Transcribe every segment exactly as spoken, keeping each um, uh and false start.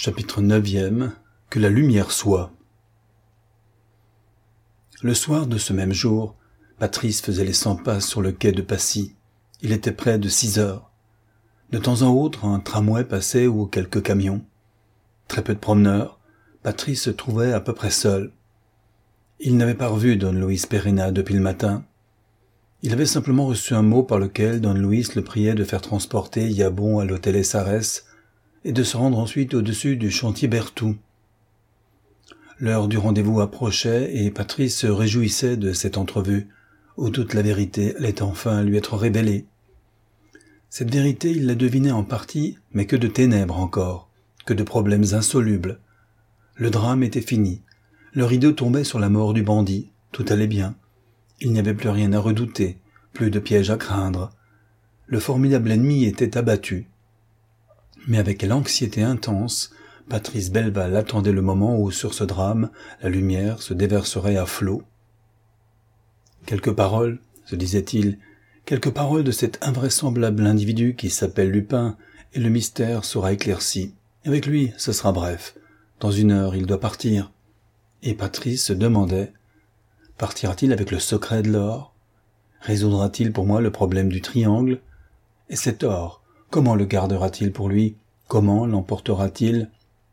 Chapitre neuvième. Que la lumière soit. Le soir de ce même jour, Patrice faisait les cent pas sur le quai de Passy. Il était près de six heures. De temps en autre, un tramway passait ou quelques camions. Très peu de promeneurs. Patrice se trouvait à peu près seul. Il n'avait pas revu Don Luis Perenna depuis le matin. Il avait simplement reçu un mot par lequel Don Luis le priait de faire transporter Yabon à l'hôtel Essares et de se rendre ensuite au-dessus du chantier Berthoud. L'heure du rendez-vous approchait et Patrice se réjouissait de cette entrevue, où toute la vérité allait enfin lui être révélée. Cette vérité, il la devinait en partie, mais que de ténèbres encore, que de problèmes insolubles. Le drame était fini. Le rideau tombait sur la mort du bandit. Tout allait bien. Il n'y avait plus rien à redouter, plus de piège à craindre. Le formidable ennemi était abattu. Mais avec quelle anxiété intense, Patrice Belval attendait le moment où, sur ce drame, la lumière se déverserait à flots. Quelques paroles, se disait-il, quelques paroles de cet invraisemblable individu qui s'appelle Lupin, et le mystère sera éclairci. Avec lui, ce sera bref. Dans une heure, il doit partir. Et Patrice se demandait, partira-t-il avec le secret de l'or? Résoudra-t-il pour moi le problème du triangle? Et cet or, comment le gardera-t-il pour lui? Comment l'emportera-t-il?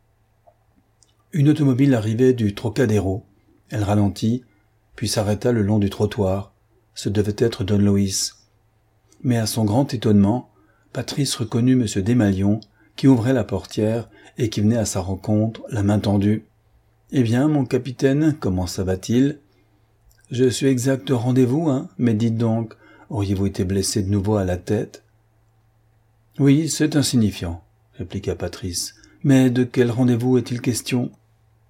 Une automobile arrivait du Trocadéro. Elle ralentit, puis s'arrêta le long du trottoir. Ce devait être Don Luis. Mais à son grand étonnement, Patrice reconnut M. Desmalions, qui ouvrait la portière et qui venait à sa rencontre, la main tendue. « Eh bien, mon capitaine, comment ça va-t-il ?»« Je suis exact au rendez-vous, hein, mais dites donc, auriez-vous été blessé de nouveau à la tête ?»« Oui, c'est insignifiant, » répliqua Patrice. « Mais de quel rendez-vous est-il question ?»« Comment ?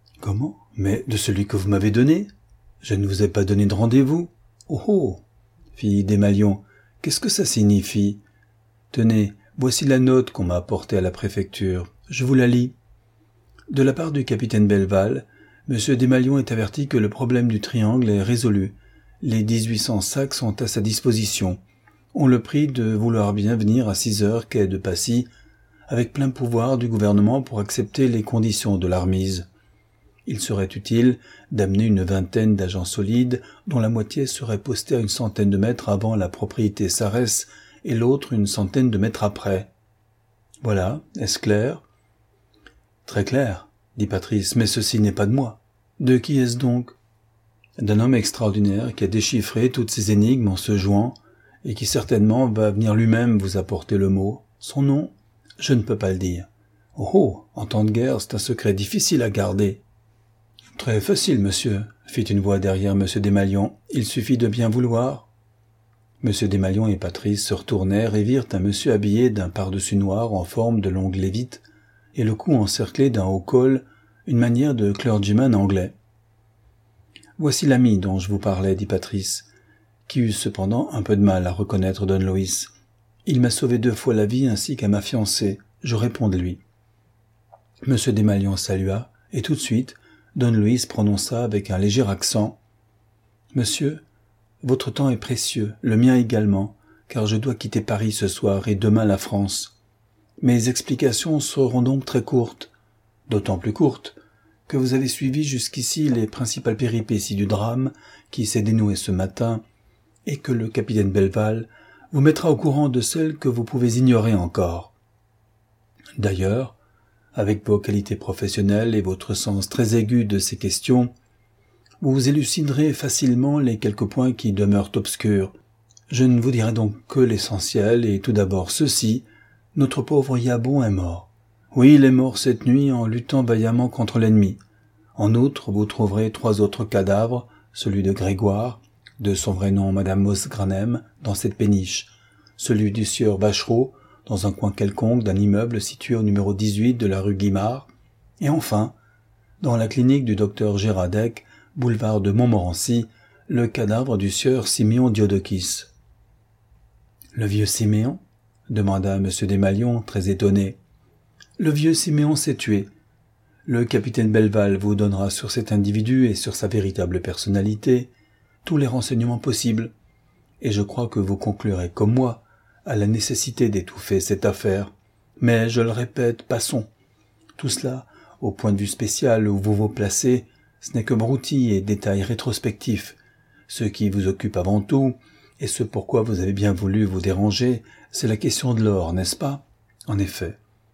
Mais de celui que vous m'avez donné. Je ne vous ai pas donné de rendez-vous. »« Oh oh !» fit Desmalions. « Qu'est-ce que ça signifie ? Tenez, voici la note qu'on m'a apportée à la préfecture. Je vous la lis. De la part du capitaine Belval, M. Desmalions est averti que le problème du triangle est résolu. Les dix-huit cents sacs sont à sa disposition. On le prie de vouloir bien venir à six heures quai de Passy, avec plein pouvoir du gouvernement pour accepter les conditions de la remise. Il serait utile d'amener une vingtaine d'agents solides, dont la moitié serait postée à une centaine de mètres avant la propriété Sarès et l'autre une centaine de mètres après. Voilà, est-ce clair ? Très clair, dit Patrice, mais ceci n'est pas de moi. De qui est-ce donc ? D'un homme extraordinaire qui a déchiffré toutes ces énigmes en se jouant et qui certainement va venir lui-même vous apporter le mot. Son nom ? Je ne peux pas le dire. Oh oh, en temps de guerre, c'est un secret difficile à garder. Très facile, monsieur, fit une voix derrière M. Desmalions. Il suffit de bien vouloir. M. Desmalions et Patrice se retournèrent et virent un monsieur habillé d'un pardessus noir en forme de longue lévite et le cou encerclé d'un haut col, une manière de clergyman anglais. Voici l'ami dont je vous parlais, dit Patrice, qui eut cependant un peu de mal à reconnaître Don Luis. Il m'a sauvé deux fois la vie ainsi qu'à ma fiancée. Je réponds de lui. M. Desmalions salua, et tout de suite, Don Luis prononça avec un léger accent. « Monsieur, votre temps est précieux, le mien également, car je dois quitter Paris ce soir et demain la France. Mes explications seront donc très courtes, d'autant plus courtes que vous avez suivi jusqu'ici les principales péripéties du drame qui s'est dénoué ce matin et que le capitaine Belval vous mettra au courant de celles que vous pouvez ignorer encore. D'ailleurs, avec vos qualités professionnelles et votre sens très aigu de ces questions, vous éluciderez facilement les quelques points qui demeurent obscurs. Je ne vous dirai donc que l'essentiel, et tout d'abord ceci, notre pauvre Yabon est mort. Oui, il est mort cette nuit en luttant vaillamment contre l'ennemi. En outre, vous trouverez trois autres cadavres, celui de Grégoire, de son vrai nom Madame Mosgranem, dans cette péniche, celui du sieur Vachereau, dans un coin quelconque d'un immeuble situé au numéro dix-huit de la rue Guimard, et enfin, dans la clinique du docteur Gérardec, boulevard de Montmorency, le cadavre du sieur Siméon Diodokis. « Le vieux Siméon ?» demanda M. Desmalions, très étonné. « Le vieux Siméon s'est tué. Le capitaine Belval vous donnera sur cet individu et sur sa véritable personnalité tous les renseignements possibles, et je crois que vous conclurez comme moi à la nécessité d'étouffer cette affaire. Mais, je le répète, passons. Tout cela au point de vue spécial où vous vous placez, ce n'est que broutilles et détails rétrospectifs. Ce qui vous occupe avant tout, et ce pourquoi vous avez bien voulu vous déranger, c'est la question de l'or, n'est-ce pas? En effet.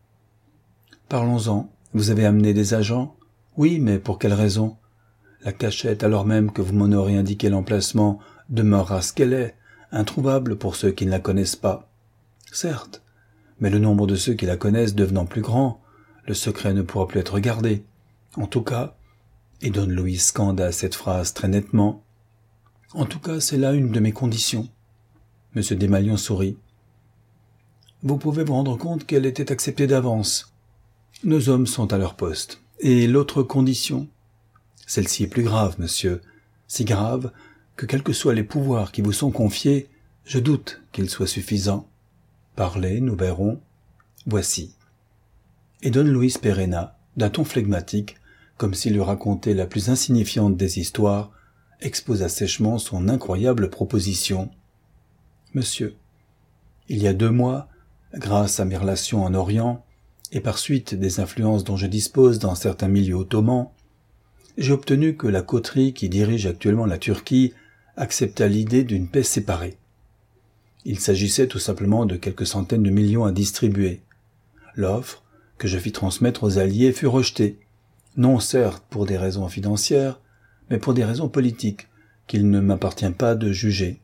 Parlons-en. Vous avez amené des agents? Oui, mais pour quelle raison? La cachette, alors même que vous m'en aurez indiqué l'emplacement, demeurera ce qu'elle est, introuvable pour ceux qui ne la connaissent pas. Certes, mais le nombre de ceux qui la connaissent devenant plus grand, le secret ne pourra plus être gardé. En tout cas, et Don Luis scanda cette phrase très nettement, en tout cas, c'est là une de mes conditions. Monsieur Desmalions sourit. Vous pouvez vous rendre compte qu'elle était acceptée d'avance. Nos hommes sont à leur poste. Et l'autre condition? Celle-ci est plus grave, monsieur, si grave que quels que soient les pouvoirs qui vous sont confiés, je doute qu'ils soient suffisants. Parlez, nous verrons. Voici. Et Don Luis Perena, d'un ton flegmatique, comme s'il eût raconté la plus insignifiante des histoires, exposa sèchement son incroyable proposition. Monsieur, il y a deux mois, grâce à mes relations en Orient, et par suite des influences dont je dispose dans certains milieux ottomans, j'ai obtenu que la coterie qui dirige actuellement la Turquie acceptât l'idée d'une paix séparée. Il s'agissait tout simplement de quelques centaines de millions à distribuer. L'offre, que je fis transmettre aux alliés, fut rejetée, non certes pour des raisons financières, mais pour des raisons politiques, qu'il ne m'appartient pas de juger.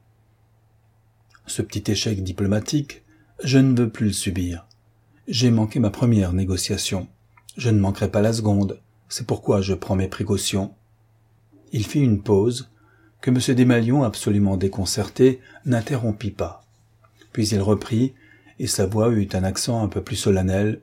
Ce petit échec diplomatique, je ne veux plus le subir. J'ai manqué ma première négociation. Je ne manquerai pas la seconde. C'est pourquoi je prends mes précautions. Il fit une pause, que M. Desmalions, absolument déconcerté, n'interrompit pas. Puis il reprit, et sa voix eut un accent un peu plus solennel.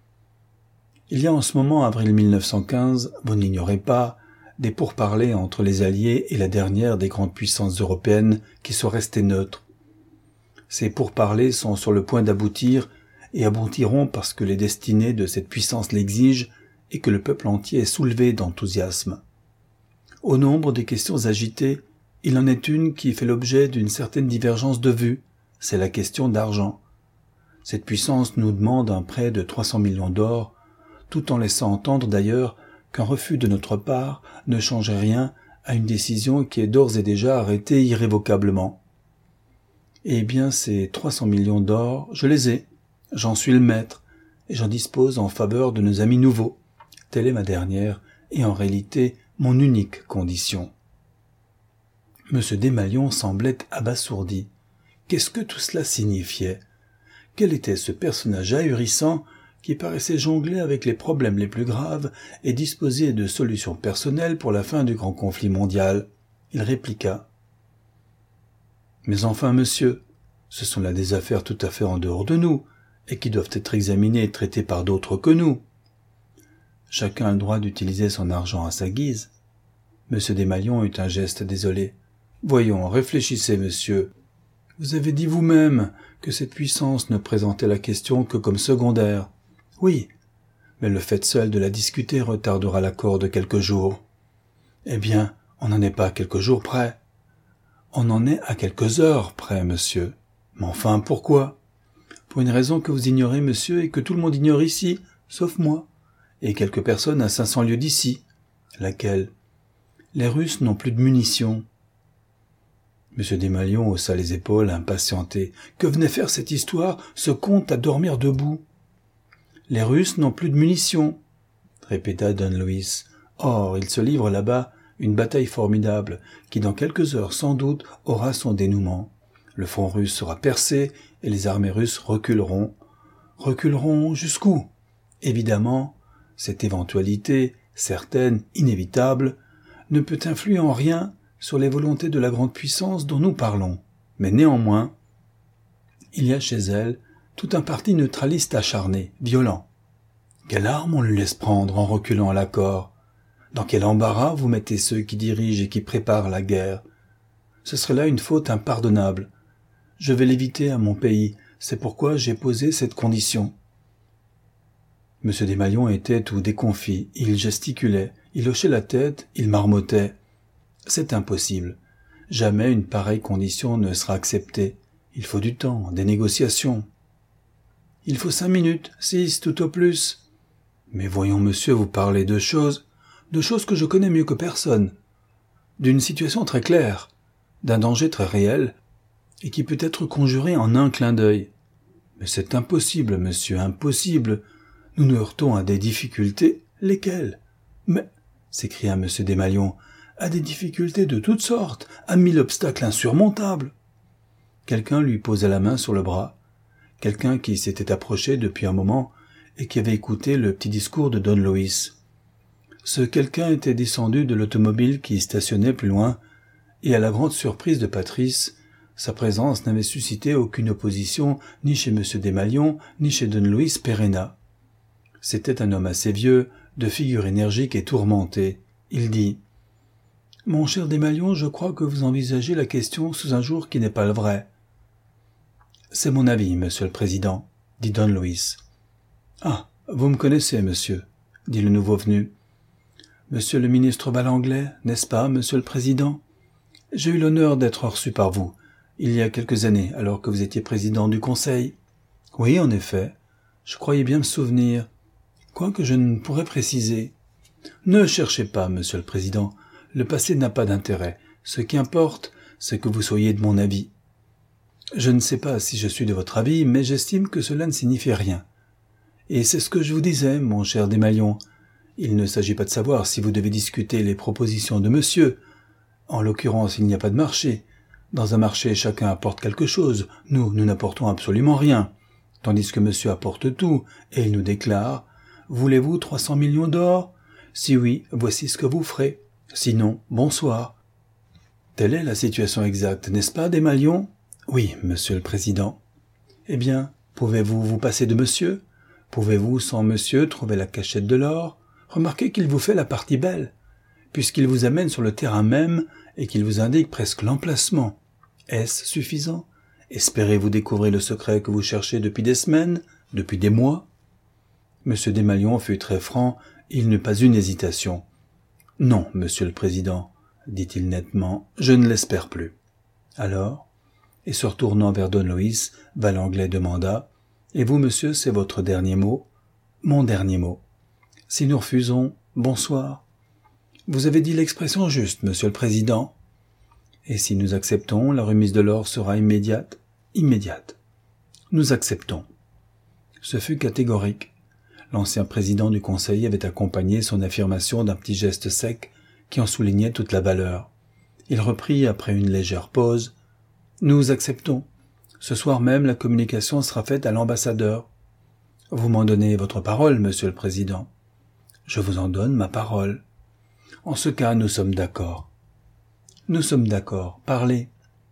Il y a en ce moment, avril mille neuf cent quinze, vous n'ignorez pas, des pourparlers entre les Alliés et la dernière des grandes puissances européennes qui sont restées neutres. Ces pourparlers sont sur le point d'aboutir, et aboutiront parce que les destinées de cette puissance l'exigent, et que le peuple entier est soulevé d'enthousiasme. Au nombre des questions agitées, il en est une qui fait l'objet d'une certaine divergence de vues, c'est la question d'argent. Cette puissance nous demande un prêt de trois cents millions d'or, tout en laissant entendre d'ailleurs qu'un refus de notre part ne changerait rien à une décision qui est d'ores et déjà arrêtée irrévocablement. Eh bien, ces trois cents millions d'or, je les ai, j'en suis le maître, et j'en dispose en faveur de nos amis nouveaux. Telle est ma dernière, et en réalité, mon unique condition. Monsieur Desmalions semblait abasourdi. Qu'est-ce que tout cela signifiait? Quel était ce personnage ahurissant qui paraissait jongler avec les problèmes les plus graves et disposer de solutions personnelles pour la fin du grand conflit mondial? Il répliqua. « Mais enfin, monsieur, ce sont là des affaires tout à fait en dehors de nous, et qui doivent être examinées et traitées par d'autres que nous. Chacun a le droit d'utiliser son argent à sa guise. » Monsieur Desmalions eut un geste désolé. « Voyons, réfléchissez, monsieur. Vous avez dit vous-même que cette puissance ne présentait la question que comme secondaire. Oui, mais le fait seul de la discuter retardera l'accord de quelques jours. Eh bien, on n'en est pas à quelques jours près. On en est à quelques heures près, monsieur. Mais enfin, pourquoi? Pour une raison que vous ignorez, monsieur, et que tout le monde ignore ici, sauf moi, et quelques personnes à cinq cents lieues d'ici. Laquelle? Les Russes n'ont plus de munitions. Monsieur Desmalions haussa les épaules, impatienté. Que venait faire cette histoire, ce conte à dormir debout? Les Russes n'ont plus de munitions, répéta Don Luis. Or, il se livre là-bas une bataille formidable, qui dans quelques heures sans doute aura son dénouement. Le front russe sera percé, et les armées russes reculeront. Reculeront jusqu'où? Évidemment, cette éventualité, certaine, inévitable, ne peut influer en rien sur les volontés de la grande puissance dont nous parlons. Mais néanmoins, il y a chez elle tout un parti neutraliste acharné, violent. Quelle arme on lui laisse prendre en reculant à l'accord? Dans quel embarras vous mettez ceux qui dirigent et qui préparent la guerre? Ce serait là une faute impardonnable. Je vais l'éviter à mon pays, c'est pourquoi j'ai posé cette condition. Monsieur Desmalions était tout déconfit, il gesticulait, il hochait la tête, il marmottait. C'est impossible. Jamais une pareille condition ne sera acceptée. Il faut du temps, des négociations. Il faut cinq minutes, six tout au plus. Mais voyons, monsieur, vous parlez de choses, de choses que je connais mieux que personne, d'une situation très claire, d'un danger très réel, et qui peut être conjuré en un clin d'œil. Mais c'est impossible, monsieur, impossible. Nous nous heurtons à des difficultés. Lesquelles? Mais, s'écria monsieur Desmalions, à des difficultés de toutes sortes, à mille obstacles insurmontables. Quelqu'un lui posa la main sur le bras, quelqu'un qui s'était approché depuis un moment et qui avait écouté le petit discours de Don Luis. Ce quelqu'un était descendu de l'automobile qui stationnait plus loin, et à la grande surprise de Patrice, sa présence n'avait suscité aucune opposition ni chez monsieur Desmalions, ni chez Don Luis Pereira. C'était un homme assez vieux, de figure énergique et tourmentée. Il dit « Mon cher Desmalions, je crois que vous envisagez la question sous un jour qui n'est pas le vrai. »« C'est mon avis, monsieur le président, » dit Don Luis. « Ah, vous me connaissez, monsieur, » dit le nouveau venu. « Monsieur le ministre Valanglais, n'est-ce pas, monsieur le président? J'ai eu l'honneur d'être reçu par vous, il y a quelques années, alors que vous étiez président du Conseil. »« Oui, en effet, je croyais bien me souvenir, quoique je ne pourrais préciser. »« Ne cherchez pas, monsieur le président, le passé n'a pas d'intérêt. Ce qui importe, c'est que vous soyez de mon avis. Je ne sais pas si je suis de votre avis, mais j'estime que cela ne signifie rien. Et c'est ce que je vous disais, mon cher Desmalions. Il ne s'agit pas de savoir si vous devez discuter les propositions de monsieur. En l'occurrence, il n'y a pas de marché. Dans un marché, chacun apporte quelque chose. Nous, nous n'apportons absolument rien. Tandis que monsieur apporte tout, et il nous déclare « Voulez-vous trois cents millions d'or? Si oui, voici ce que vous ferez. Sinon, bonsoir. » Telle est la situation exacte, n'est-ce pas, Desmalions? Oui, monsieur le président. Eh bien, pouvez-vous vous passer de monsieur? Pouvez-vous, sans monsieur, trouver la cachette de l'or? Remarquez qu'il vous fait la partie belle, puisqu'il vous amène sur le terrain même et qu'il vous indique presque l'emplacement. Est-ce suffisant? Espérez-vous découvrir le secret que vous cherchez depuis des semaines, depuis des mois? Monsieur Desmalions fut très franc, il n'eut pas une hésitation. « Non, monsieur le président, » dit-il nettement, « je ne l'espère plus. » Alors, et se retournant vers Don Luis, Valanglais demanda « Et vous, monsieur, c'est votre dernier mot ?»« Mon dernier mot. Si nous refusons, bonsoir. » « Vous avez dit l'expression juste, monsieur le président. »« Et si nous acceptons, la remise de l'or sera immédiate ?»« Immédiate. »« Nous acceptons. » Ce fut catégorique. L'ancien président du Conseil avait accompagné son affirmation d'un petit geste sec qui en soulignait toute la valeur. Il reprit après une légère pause. « Nous acceptons. Ce soir même, la communication sera faite à l'ambassadeur. »« Vous m'en donnez votre parole, monsieur le président. »« Je vous en donne ma parole. »« En ce cas, nous sommes d'accord. »« Nous sommes d'accord. Parlez. »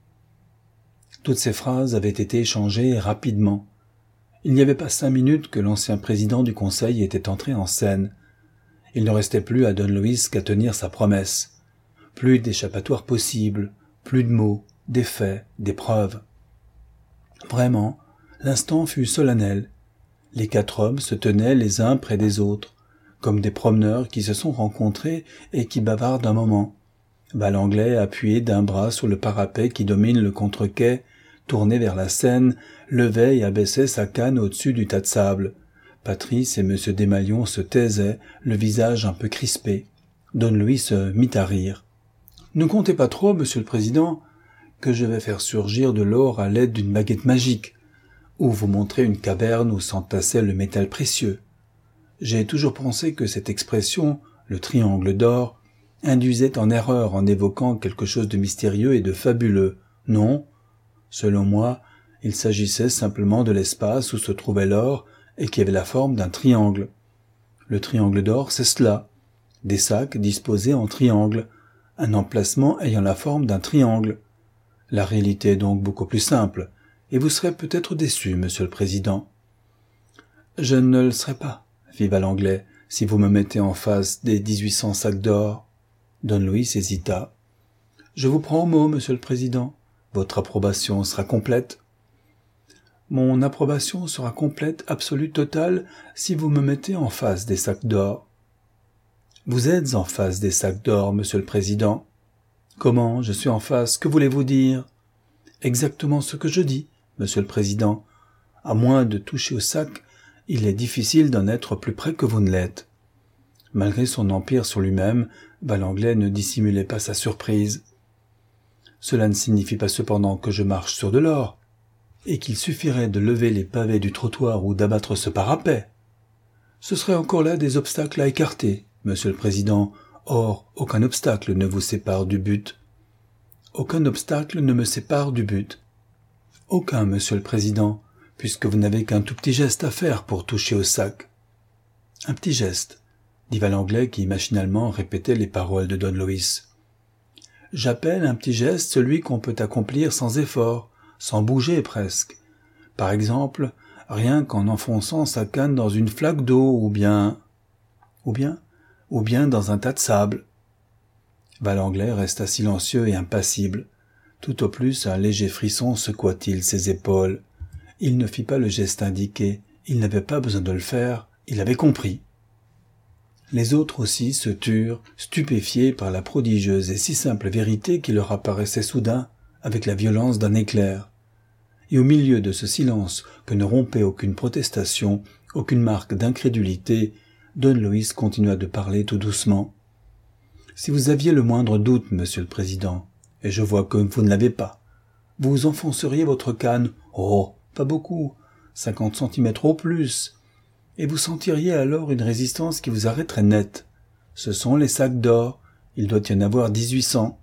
Toutes ces phrases avaient été échangées rapidement. Il n'y avait pas cinq minutes que l'ancien président du Conseil était entré en scène. Il ne restait plus à Don Luis qu'à tenir sa promesse. Plus d'échappatoire possible, plus de mots, des faits, des preuves. Vraiment, l'instant fut solennel. Les quatre hommes se tenaient les uns près des autres, comme des promeneurs qui se sont rencontrés et qui bavardent un moment. Valanglais, appuyé d'un bras sur le parapet qui domine le contre-quai, tourné vers la Seine, levait et abaissait sa canne au-dessus du tas de sable. Patrice et monsieur Desmalions se taisaient, le visage un peu crispé. Don Luis se mit à rire. « Ne comptez pas trop, monsieur le président, que je vais faire surgir de l'or à l'aide d'une baguette magique, ou vous montrer une caverne où s'entassait le métal précieux. J'ai toujours pensé que cette expression, le triangle d'or, induisait en erreur en évoquant quelque chose de mystérieux et de fabuleux. Non, selon moi, il s'agissait simplement de l'espace où se trouvait l'or et qui avait la forme d'un triangle. Le triangle d'or, c'est cela, des sacs disposés en triangle, un emplacement ayant la forme d'un triangle. La réalité est donc beaucoup plus simple, et vous serez peut-être déçu, monsieur le président. « Je ne le serai pas, » fit Valanglais, « si vous me mettez en face des dix-huit cents sacs d'or. » Don Luis hésita. « Je vous prends au mot, monsieur le président. Votre approbation sera complète. »« Mon approbation sera complète, absolue, totale, si vous me mettez en face des sacs d'or. »« Vous êtes en face des sacs d'or, monsieur le président. »« Comment, je suis en face, que voulez-vous dire ?»« Exactement ce que je dis, monsieur le président. À moins de toucher au sac, il est difficile d'en être plus près que vous ne l'êtes. » Malgré son empire sur lui-même, Valanglais ne dissimulait pas sa surprise. « Cela ne signifie pas cependant que je marche sur de l'or, et qu'il suffirait de lever les pavés du trottoir ou d'abattre ce parapet. Ce serait encore là des obstacles à écarter, Monsieur le Président. Or, aucun obstacle ne vous sépare du but. »« Aucun obstacle ne me sépare du but. »« Aucun, Monsieur le Président, puisque vous n'avez qu'un tout petit geste à faire pour toucher au sac. »« Un petit geste, » dit Valanglais qui machinalement répétait les paroles de Don Loïs. « J'appelle un petit geste celui qu'on peut accomplir sans effort, sans bouger presque. Par exemple, rien qu'en enfonçant sa canne dans une flaque d'eau, ou bien... ou bien... ou bien dans un tas de sable. » Valanglais resta silencieux et impassible. Tout au plus un léger frisson secoua-t-il ses épaules. Il ne fit pas le geste indiqué, il n'avait pas besoin de le faire, il avait compris. Les autres aussi se turent, stupéfiés par la prodigieuse et si simple vérité qui leur apparaissait soudain, avec la violence d'un éclair. Et au milieu de ce silence que ne rompait aucune protestation, aucune marque d'incrédulité, Don Loïs continua de parler tout doucement. « Si vous aviez le moindre doute, Monsieur le Président, et je vois que vous ne l'avez pas, vous enfonceriez votre canne, oh, pas beaucoup, cinquante centimètres au plus, et vous sentiriez alors une résistance qui vous arrêterait net. Ce sont les sacs d'or, il doit y en avoir dix-huit cents.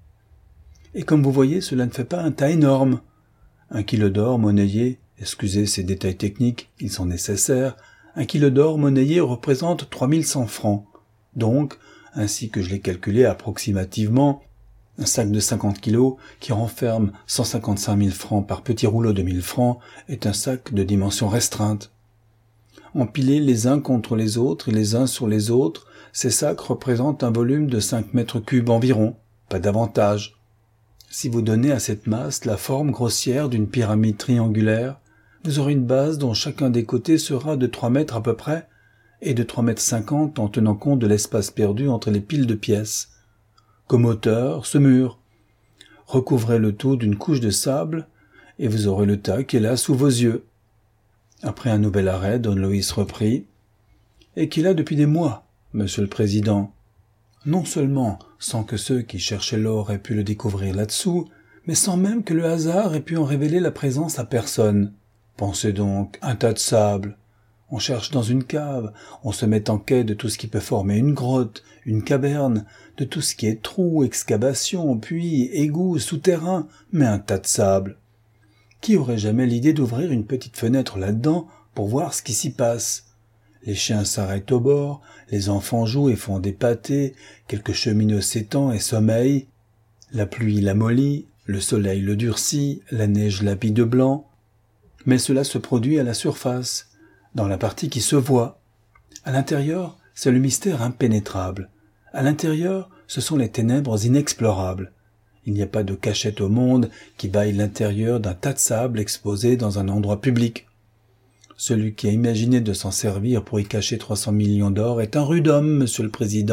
Et comme vous voyez, cela ne fait pas un tas énorme. Un kilo d'or monnayé, excusez ces détails techniques, ils sont nécessaires, un kilo d'or monnayé représente trois mille cent francs. Donc, ainsi que je l'ai calculé approximativement, un sac de cinquante kilos qui renferme cent cinquante-cinq mille francs par petit rouleau de mille francs est un sac de dimension restreinte. Empilés les uns contre les autres et les uns sur les autres, ces sacs représentent un volume de cinq mètres cubes environ, pas davantage. Si vous donnez à cette masse la forme grossière d'une pyramide triangulaire, vous aurez une base dont chacun des côtés sera de trois mètres à peu près, et de trois mètres cinquante en tenant compte de l'espace perdu entre les piles de pièces. Comme hauteur, ce mur. Recouvrez le tout d'une couche de sable, et vous aurez le tas qui est là sous vos yeux. Après un nouvel arrêt, Don Loïs reprit. « Et qu'il a depuis des mois, Monsieur le Président. Non seulement sans que ceux qui cherchaient l'or aient pu le découvrir là-dessous, mais sans même que le hasard ait pu en révéler la présence à personne. Pensez donc, un tas de sable. On cherche dans une cave, on se met en quête de tout ce qui peut former une grotte, une caverne, de tout ce qui est trou, excavation, puits, égout, souterrain, mais un tas de sable. Qui aurait jamais l'idée d'ouvrir une petite fenêtre là-dedans pour voir ce qui s'y passe? Les chiens s'arrêtent au bord, les enfants jouent et font des pâtés, quelques cheminots s'étendent et sommeillent. La pluie l'amollit, le soleil le durcit, la neige l'habille de blanc. Mais cela se produit à la surface, dans la partie qui se voit. À l'intérieur, c'est le mystère impénétrable. À l'intérieur, ce sont les ténèbres inexplorables. Il n'y a pas de cachette au monde qui vaille l'intérieur d'un tas de sable exposé dans un endroit public. Celui qui a imaginé de s'en servir pour y cacher trois cents millions d'or est un rude homme, Monsieur le Président. »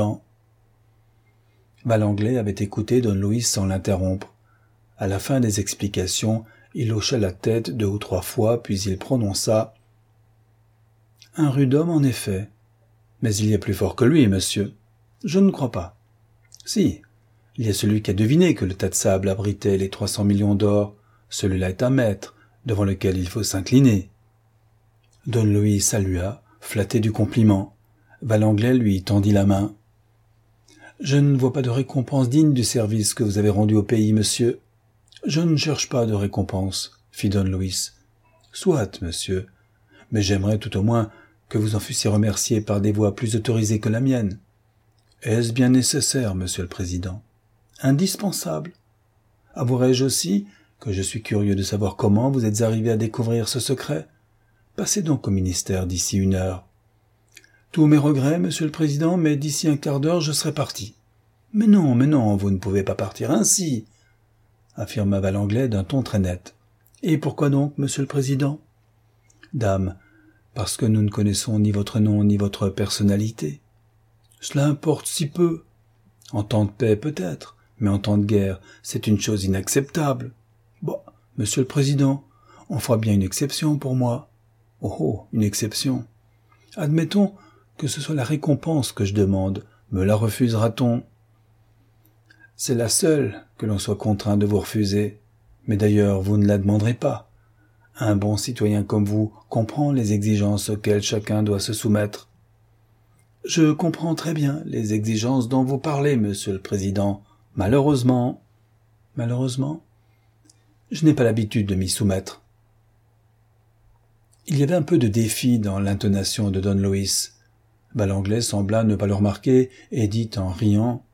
Valanglais avait écouté Don Loïs sans l'interrompre. À la fin des explications, il hocha la tête deux ou trois fois, puis il prononça « Un rude homme, en effet. Mais il y a plus fort que lui, monsieur. Je ne crois pas. Si, il y a celui qui a deviné que le tas de sable abritait les trois cents millions d'or. Celui-là est un maître, devant lequel il faut s'incliner. » Don Loïs salua, flatté du compliment. Valanglais lui tendit la main. « Je ne vois pas de récompense digne du service que vous avez rendu au pays, monsieur. »« Je ne cherche pas de récompense, » fit Don Loïs. « Soit, monsieur, mais j'aimerais tout au moins que vous en fussiez remercié par des voies plus autorisées que la mienne. Est-ce bien nécessaire, Monsieur le Président? Indispensable. Avouerai-je aussi que je suis curieux de savoir comment vous êtes arrivé à découvrir ce secret? Passez donc au ministère d'ici une heure. Tous mes regrets, Monsieur le Président, mais d'ici un quart d'heure je serai parti. Mais non, mais non, vous ne pouvez pas partir ainsi, affirma Valanglais d'un ton très net. Et pourquoi donc, Monsieur le Président? Dame, parce que nous ne connaissons ni votre nom ni votre personnalité. Cela importe si peu. En temps de paix peut-être, mais en temps de guerre, c'est une chose inacceptable. Bon, Monsieur le Président, on fera bien une exception pour moi. Oh oh, une exception. Admettons que ce soit la récompense que je demande. Me la refusera-t-on? C'est la seule que l'on soit contraint de vous refuser. Mais d'ailleurs, vous ne la demanderez pas. Un bon citoyen comme vous comprend les exigences auxquelles chacun doit se soumettre. Je comprends très bien les exigences dont vous parlez, monsieur le président. Malheureusement, malheureusement, je n'ai pas l'habitude de m'y soumettre. Il y avait un peu de défi dans l'intonation de Don Luis. Ballanglais sembla ne pas le remarquer et dit en riant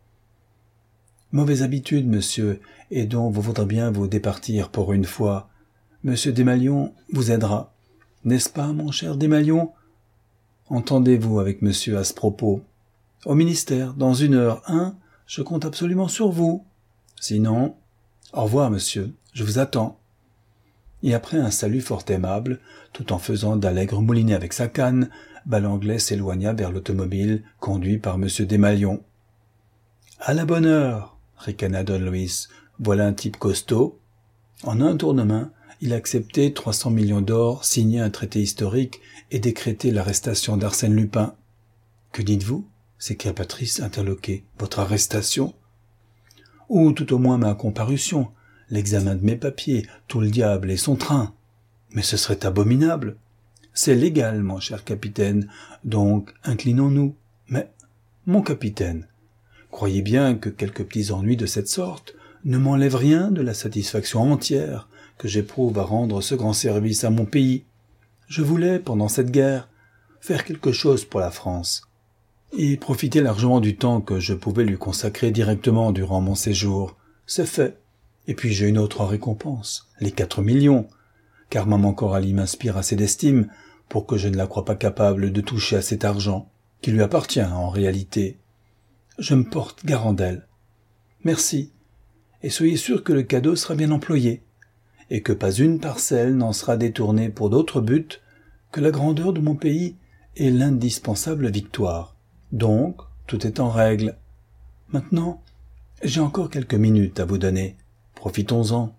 « Mauvaise habitude, monsieur, et dont vous voudrez bien vous départir pour une fois. Monsieur Desmalions vous aidera. N'est-ce pas, mon cher Desmalions? Entendez-vous avec monsieur à ce propos? Au ministère, dans une heure, hein? Je compte absolument sur vous. Sinon, au revoir, monsieur, je vous attends. » Et après un salut fort aimable, tout en faisant d'allègres moulinets avec sa canne, Ballanglais s'éloigna vers l'automobile conduit par monsieur Desmalions. « À la bonne heure !» ricana Don Luis. « Voilà un type costaud. » En un tournement, il acceptait trois cents millions d'or, signait un traité historique et décrétait l'arrestation d'Arsène Lupin. « Que dites-vous » s'écria Patrice interloqué. « Votre arrestation ?»« Ou tout au moins ma comparution, l'examen de mes papiers, tout le diable et son train. Mais ce serait abominable. C'est légal, mon cher capitaine, donc inclinons-nous. Mais, mon capitaine, croyez bien que quelques petits ennuis de cette sorte ne m'enlèvent rien de la satisfaction entière que j'éprouve à rendre ce grand service à mon pays. Je voulais, pendant cette guerre, faire quelque chose pour la France, et profiter largement du temps que je pouvais lui consacrer directement durant mon séjour. C'est fait. Et puis j'ai une autre récompense, les quatre millions, car maman Coralie m'inspire assez d'estime pour que je ne la croie pas capable de toucher à cet argent, qui lui appartient en réalité. Je me porte garant d'elle. Merci, et soyez sûr que le cadeau sera bien employé, et que pas une parcelle n'en sera détournée pour d'autres buts que la grandeur de mon pays et l'indispensable victoire. Donc, tout est en règle. Maintenant, j'ai encore quelques minutes à vous donner. Profitons-en.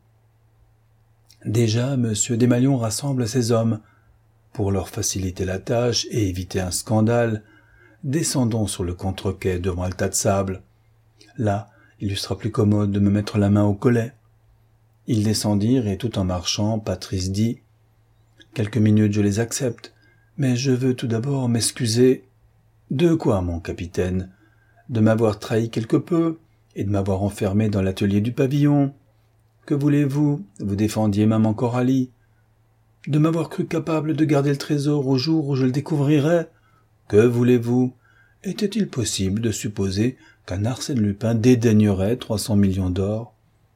Déjà, M. Desmalions rassemble ses hommes. Pour leur faciliter la tâche et éviter un scandale, descendons sur le contre-quai devant le tas de sable. Là, il lui sera plus commode de me mettre la main au collet. Ils descendirent et tout en marchant, Patrice dit « Quelques minutes, je les accepte, mais je veux tout d'abord m'excuser. »« De quoi, mon capitaine ? De m'avoir trahi quelque peu et de m'avoir enfermé dans l'atelier du pavillon. Que voulez-vous ? Vous défendiez maman Coralie. De m'avoir cru capable de garder le trésor au jour où je le découvrirais. Que voulez-vous ? Était-il possible de supposer qu'un Arsène Lupin dédaignerait trois cents millions d'or ?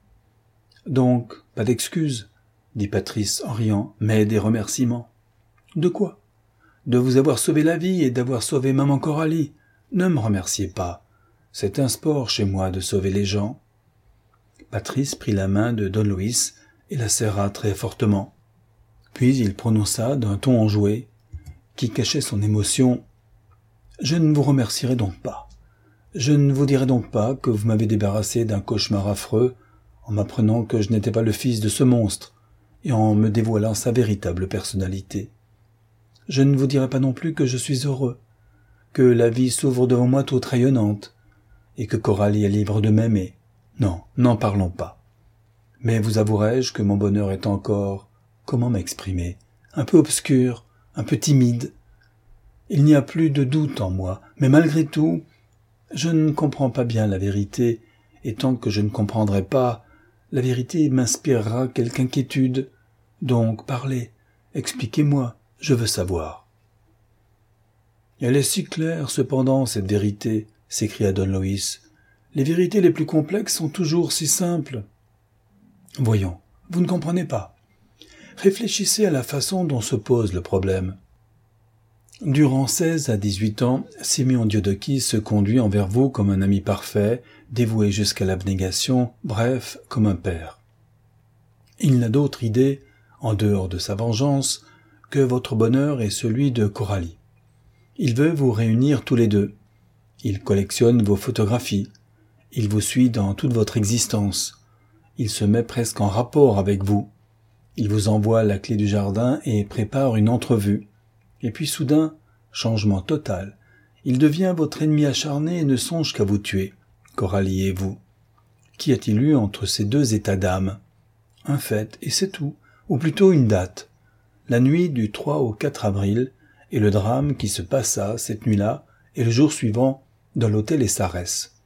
Donc, pas d'excuses, dit Patrice en riant, mais des remerciements. De quoi ? De vous avoir sauvé la vie et d'avoir sauvé maman Coralie. Ne me remerciez pas. C'est un sport chez moi de sauver les gens. Patrice prit la main de Don Luis et la serra très fortement. Puis il prononça d'un ton enjoué, qui cachait son émotion. « Je ne vous remercierai donc pas. Je ne vous dirai donc pas que vous m'avez débarrassé d'un cauchemar affreux en m'apprenant que je n'étais pas le fils de ce monstre et en me dévoilant sa véritable personnalité. Je ne vous dirai pas non plus que je suis heureux, que la vie s'ouvre devant moi toute rayonnante, et que Coralie est libre de m'aimer. Non, n'en parlons pas. Mais vous avouerai-je que mon bonheur est encore, comment m'exprimer, un peu obscur, un peu timide. Il n'y a plus de doute en moi, mais malgré tout, je ne comprends pas bien la vérité, et tant que je ne comprendrai pas, la vérité m'inspirera quelque inquiétude. Donc parlez, expliquez-moi, je veux savoir. Elle est si claire, cependant, cette vérité, s'écria Don Luis. Les vérités les plus complexes sont toujours si simples. Voyons, vous ne comprenez pas. Réfléchissez à la façon dont se pose le problème. Durant seize à dix-huit ans, Simeon Diadochi se conduit envers vous comme un ami parfait, dévoué jusqu'à l'abnégation, bref, comme un père. Il n'a d'autre idée, en dehors de sa vengeance, que votre bonheur et celui de Coralie. Il veut vous réunir tous les deux. Il collectionne vos photographies. Il vous suit dans toute votre existence. Il se met presque en rapport avec vous. Il vous envoie la clé du jardin et prépare une entrevue. Et puis soudain, changement total. Il devient votre ennemi acharné et ne songe qu'à vous tuer, Coralie et vous. Qu'y a-t-il eu entre ces deux états d'âme? Un fait, et c'est tout, ou plutôt une date. La nuit du trois au quatre avril, et le drame qui se passa cette nuit-là, et le jour suivant, dans l'hôtel Essarès.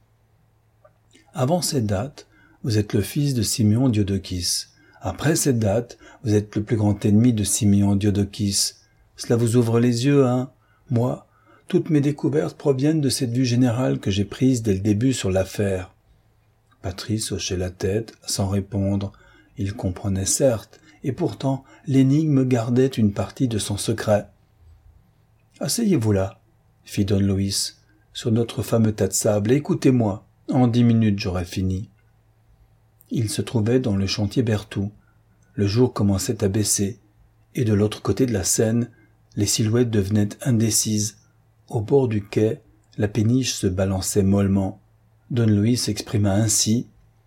Avant cette date, vous êtes le fils de Siméon Diodokis. Après cette date, vous êtes le plus grand ennemi de Siméon Diodokis. Cela vous ouvre les yeux, hein? Moi, toutes mes découvertes proviennent de cette vue générale que j'ai prise dès le début sur l'affaire. Patrice hochait la tête, sans répondre. Il comprenait certes, et pourtant l'énigme gardait une partie de son secret. « Asseyez-vous là, » fit Don Luis, « sur notre fameux tas de sable, et écoutez-moi. En dix minutes, j'aurai fini. » Il se trouvait dans le chantier Berthoud. Le jour commençait à baisser, et de l'autre côté de la Seine, les silhouettes devenaient indécises. Au bord du quai, la péniche se balançait mollement. Don Luis s'exprima ainsi.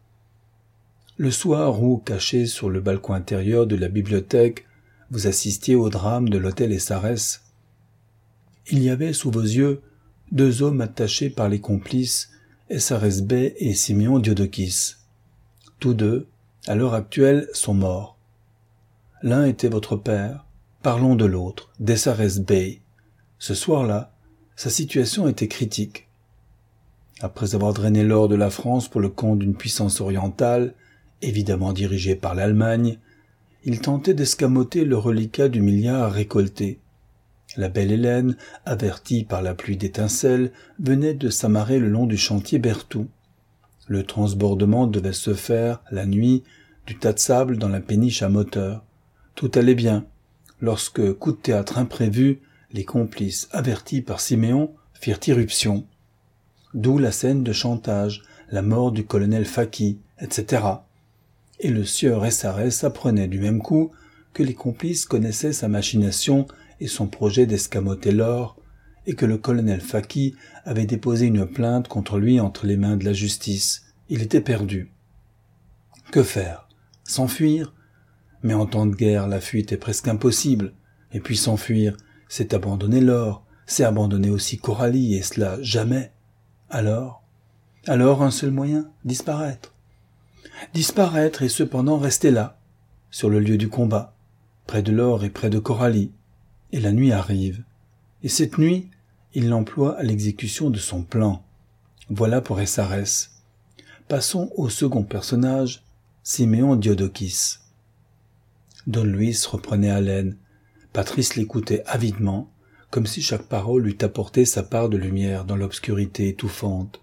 Le soir où, caché sur le balcon intérieur de la bibliothèque, vous assistiez au drame de l'hôtel Essarès, il y avait sous vos yeux deux hommes attachés par les complices, Essarès Bey et Siméon Diodokis. Tous deux, à l'heure actuelle, sont morts. L'un était votre père, parlons de l'autre, d'Essarès Bey. Ce soir-là, sa situation était critique. Après avoir drainé l'or de la France pour le compte d'une puissance orientale, évidemment dirigée par l'Allemagne, il tentait d'escamoter le reliquat du milliard récolté. La belle Hélène, avertie par la pluie d'étincelles, venait de s'amarrer le long du chantier Berthoud. Le transbordement devait se faire, la nuit, du tas de sable dans la péniche à moteur. Tout allait bien, lorsque, coup de théâtre imprévu, les complices, avertis par Siméon, firent irruption. D'où la scène de chantage, la mort du colonel Faki, et cetera. Et le sieur Essarès apprenait du même coup que les complices connaissaient sa machination et son projet d'escamoter l'or, et que le colonel Faki avait déposé une plainte contre lui entre les mains de la justice. Il était perdu. Que faire? S'enfuir? Mais en temps de guerre, la fuite est presque impossible. Et puis s'enfuir, c'est abandonner l'or, c'est abandonner aussi Coralie, et cela jamais. Alors, alors un seul moyen, disparaître. Disparaître et cependant rester là, sur le lieu du combat, près de l'or et près de Coralie. Et la nuit arrive. Et cette nuit, il l'emploie à l'exécution de son plan. Voilà pour Essarès. Passons au second personnage, Siméon Diodokis. Don Luis reprenait haleine. Patrice l'écoutait avidement, comme si chaque parole eût apporté sa part de lumière dans l'obscurité étouffante.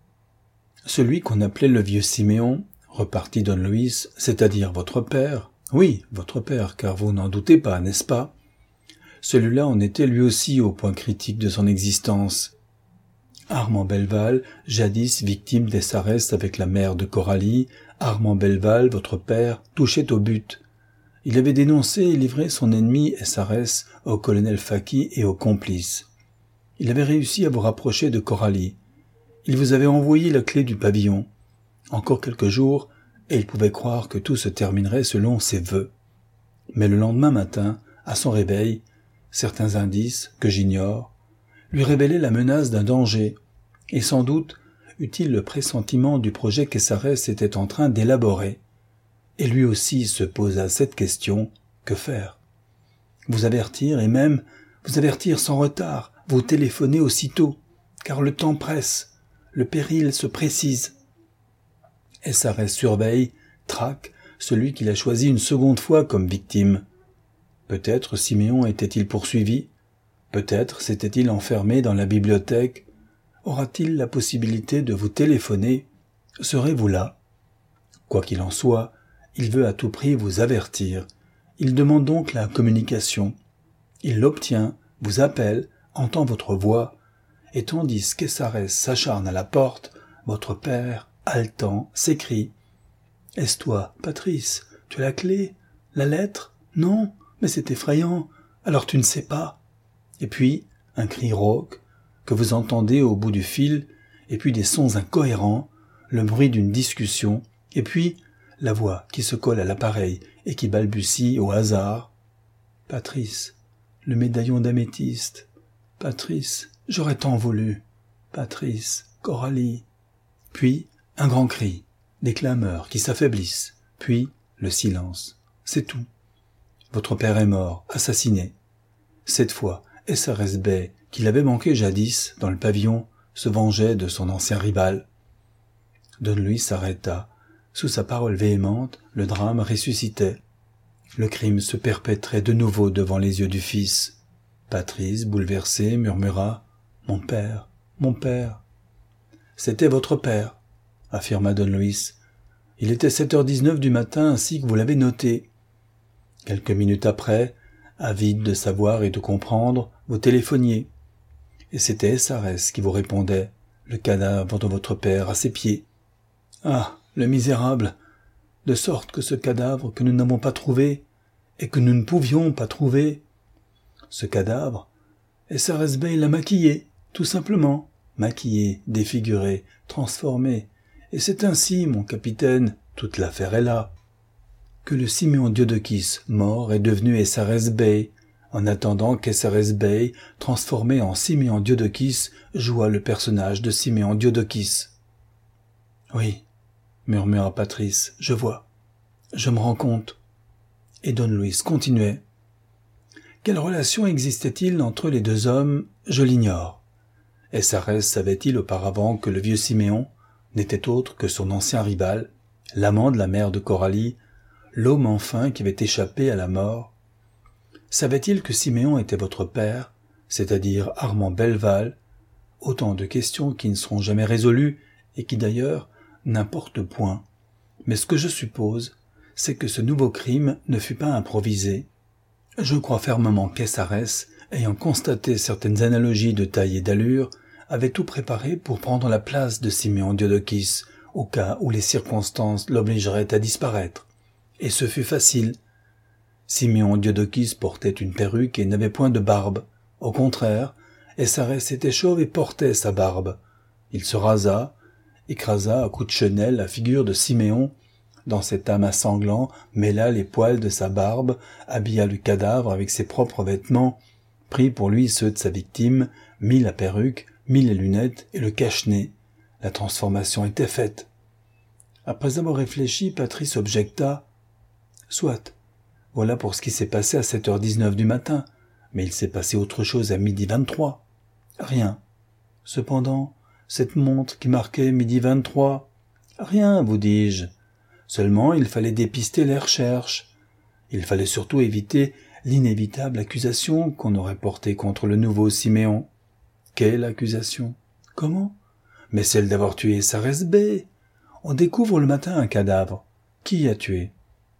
Celui qu'on appelait le vieux Siméon, repartit Don Luis, c'est-à-dire votre père, oui, votre père, car vous n'en doutez pas, n'est-ce pas? Celui-là en était lui aussi au point critique de son existence. Armand Belval, jadis victime d'Essarès avec la mère de Coralie, Armand Belval, votre père, touchait au but. Il avait dénoncé et livré son ennemi Essarès au colonel Faki et aux complices. Il avait réussi à vous rapprocher de Coralie. Il vous avait envoyé la clé du pavillon. Encore quelques jours, et il pouvait croire que tout se terminerait selon ses vœux. Mais le lendemain matin, à son réveil, certains indices, que j'ignore, lui révélaient la menace d'un danger, et sans doute eut-il le pressentiment du projet qu'Essarès était en train d'élaborer. Et lui aussi se posa cette question, que faire? Vous avertir, et même vous avertir sans retard, vous téléphoner aussitôt, car le temps presse, le péril se précise. Essarès surveille, traque, celui qu'il a choisi une seconde fois comme victime. Peut-être Siméon était-il poursuivi, peut-être s'était-il enfermé dans la bibliothèque. Aura-t-il la possibilité de vous téléphoner? Serez-vous là? Quoi qu'il en soit, il veut à tout prix vous avertir. Il demande donc la communication. Il l'obtient, vous appelle, entend votre voix, et tandis qu'Essarès s'acharne à la porte, votre père, haletant, s'écrie « Est-ce toi, Patrice? Tu as la clé? La lettre? Non? Mais c'est effrayant. Alors tu ne sais pas. » Et puis, un cri rauque, que vous entendez au bout du fil, et puis des sons incohérents, le bruit d'une discussion, et puis la voix qui se colle à l'appareil et qui balbutie au hasard. « Patrice, le médaillon d'améthyste. Patrice, j'aurais tant voulu. Patrice, Coralie. » Puis, un grand cri, des clameurs qui s'affaiblissent, puis le silence. C'est tout. Votre père est mort, assassiné. Cette fois, S R S B, qui l'avait manqué jadis dans le pavillon, se vengeait de son ancien rival. Don Luis s'arrêta. Sous sa parole véhémente, le drame ressuscitait. Le crime se perpétrait de nouveau devant les yeux du fils. Patrice, bouleversé, murmura « Mon père, mon père !»« C'était votre père », affirma Don Luis. « Il était sept heures dix-neuf du matin ainsi que vous l'avez noté. » Quelques minutes après, avide de savoir et de comprendre, vous téléphoniez. Et c'était S R S qui vous répondait, le cadavre de votre père à ses pieds. Ah, le misérable! De sorte que ce cadavre que nous n'avons pas trouvé, et que nous ne pouvions pas trouver, ce cadavre, S R S B l'a maquillé, tout simplement, maquillé, défiguré, transformé, et c'est ainsi, mon capitaine, toute l'affaire est là, que le Siméon Diodokis, mort, est devenu S R S B, en attendant qu'S R S B, transformé en Siméon Diodokis, joua le personnage de Siméon Diodokis. « Oui, » murmura Patrice, « je vois, je me rends compte. » Et Don Luis continuait. « Quelle relation existait-il entre les deux hommes? Je l'ignore. S R S savait-il auparavant que le vieux Siméon n'était autre que son ancien rival, l'amant de la mère de Coralie, l'homme enfin qui avait échappé à la mort? Savait-il que Siméon était votre père, c'est-à-dire Armand Belleval? Autant de questions qui ne seront jamais résolues et qui d'ailleurs n'importent point. Mais ce que je suppose, c'est que ce nouveau crime ne fut pas improvisé. Je crois fermement qu'S R S, ayant constaté certaines analogies de taille et d'allure, avait tout préparé pour prendre la place de Siméon Diodokis, au cas où les circonstances l'obligeraient à disparaître. Et ce fut facile. Siméon Diodokis portait une perruque et n'avait point de barbe. Au contraire, S R S était chauve et portait sa barbe. Il se rasa, écrasa à coups de chenelle la figure de Siméon, dans cet amas sanglant, mêla les poils de sa barbe, habilla le cadavre avec ses propres vêtements, prit pour lui ceux de sa victime, mit la perruque, mit les lunettes et le cache-nez. La transformation était faite. Après avoir réfléchi, Patrice objecta. « Soit. Voilà pour ce qui s'est passé à sept heures dix-neuf du matin, mais il s'est passé autre chose à midi vingt-trois. Rien. Cependant, cette montre qui marquait midi vingt-trois, rien, vous dis-je. Seulement, il fallait dépister les recherches. Il fallait surtout éviter l'inévitable accusation qu'on aurait portée contre le nouveau Siméon. Quelle accusation? Comment? Mais celle d'avoir tué S R S B. On découvre le matin un cadavre. Qui a tué?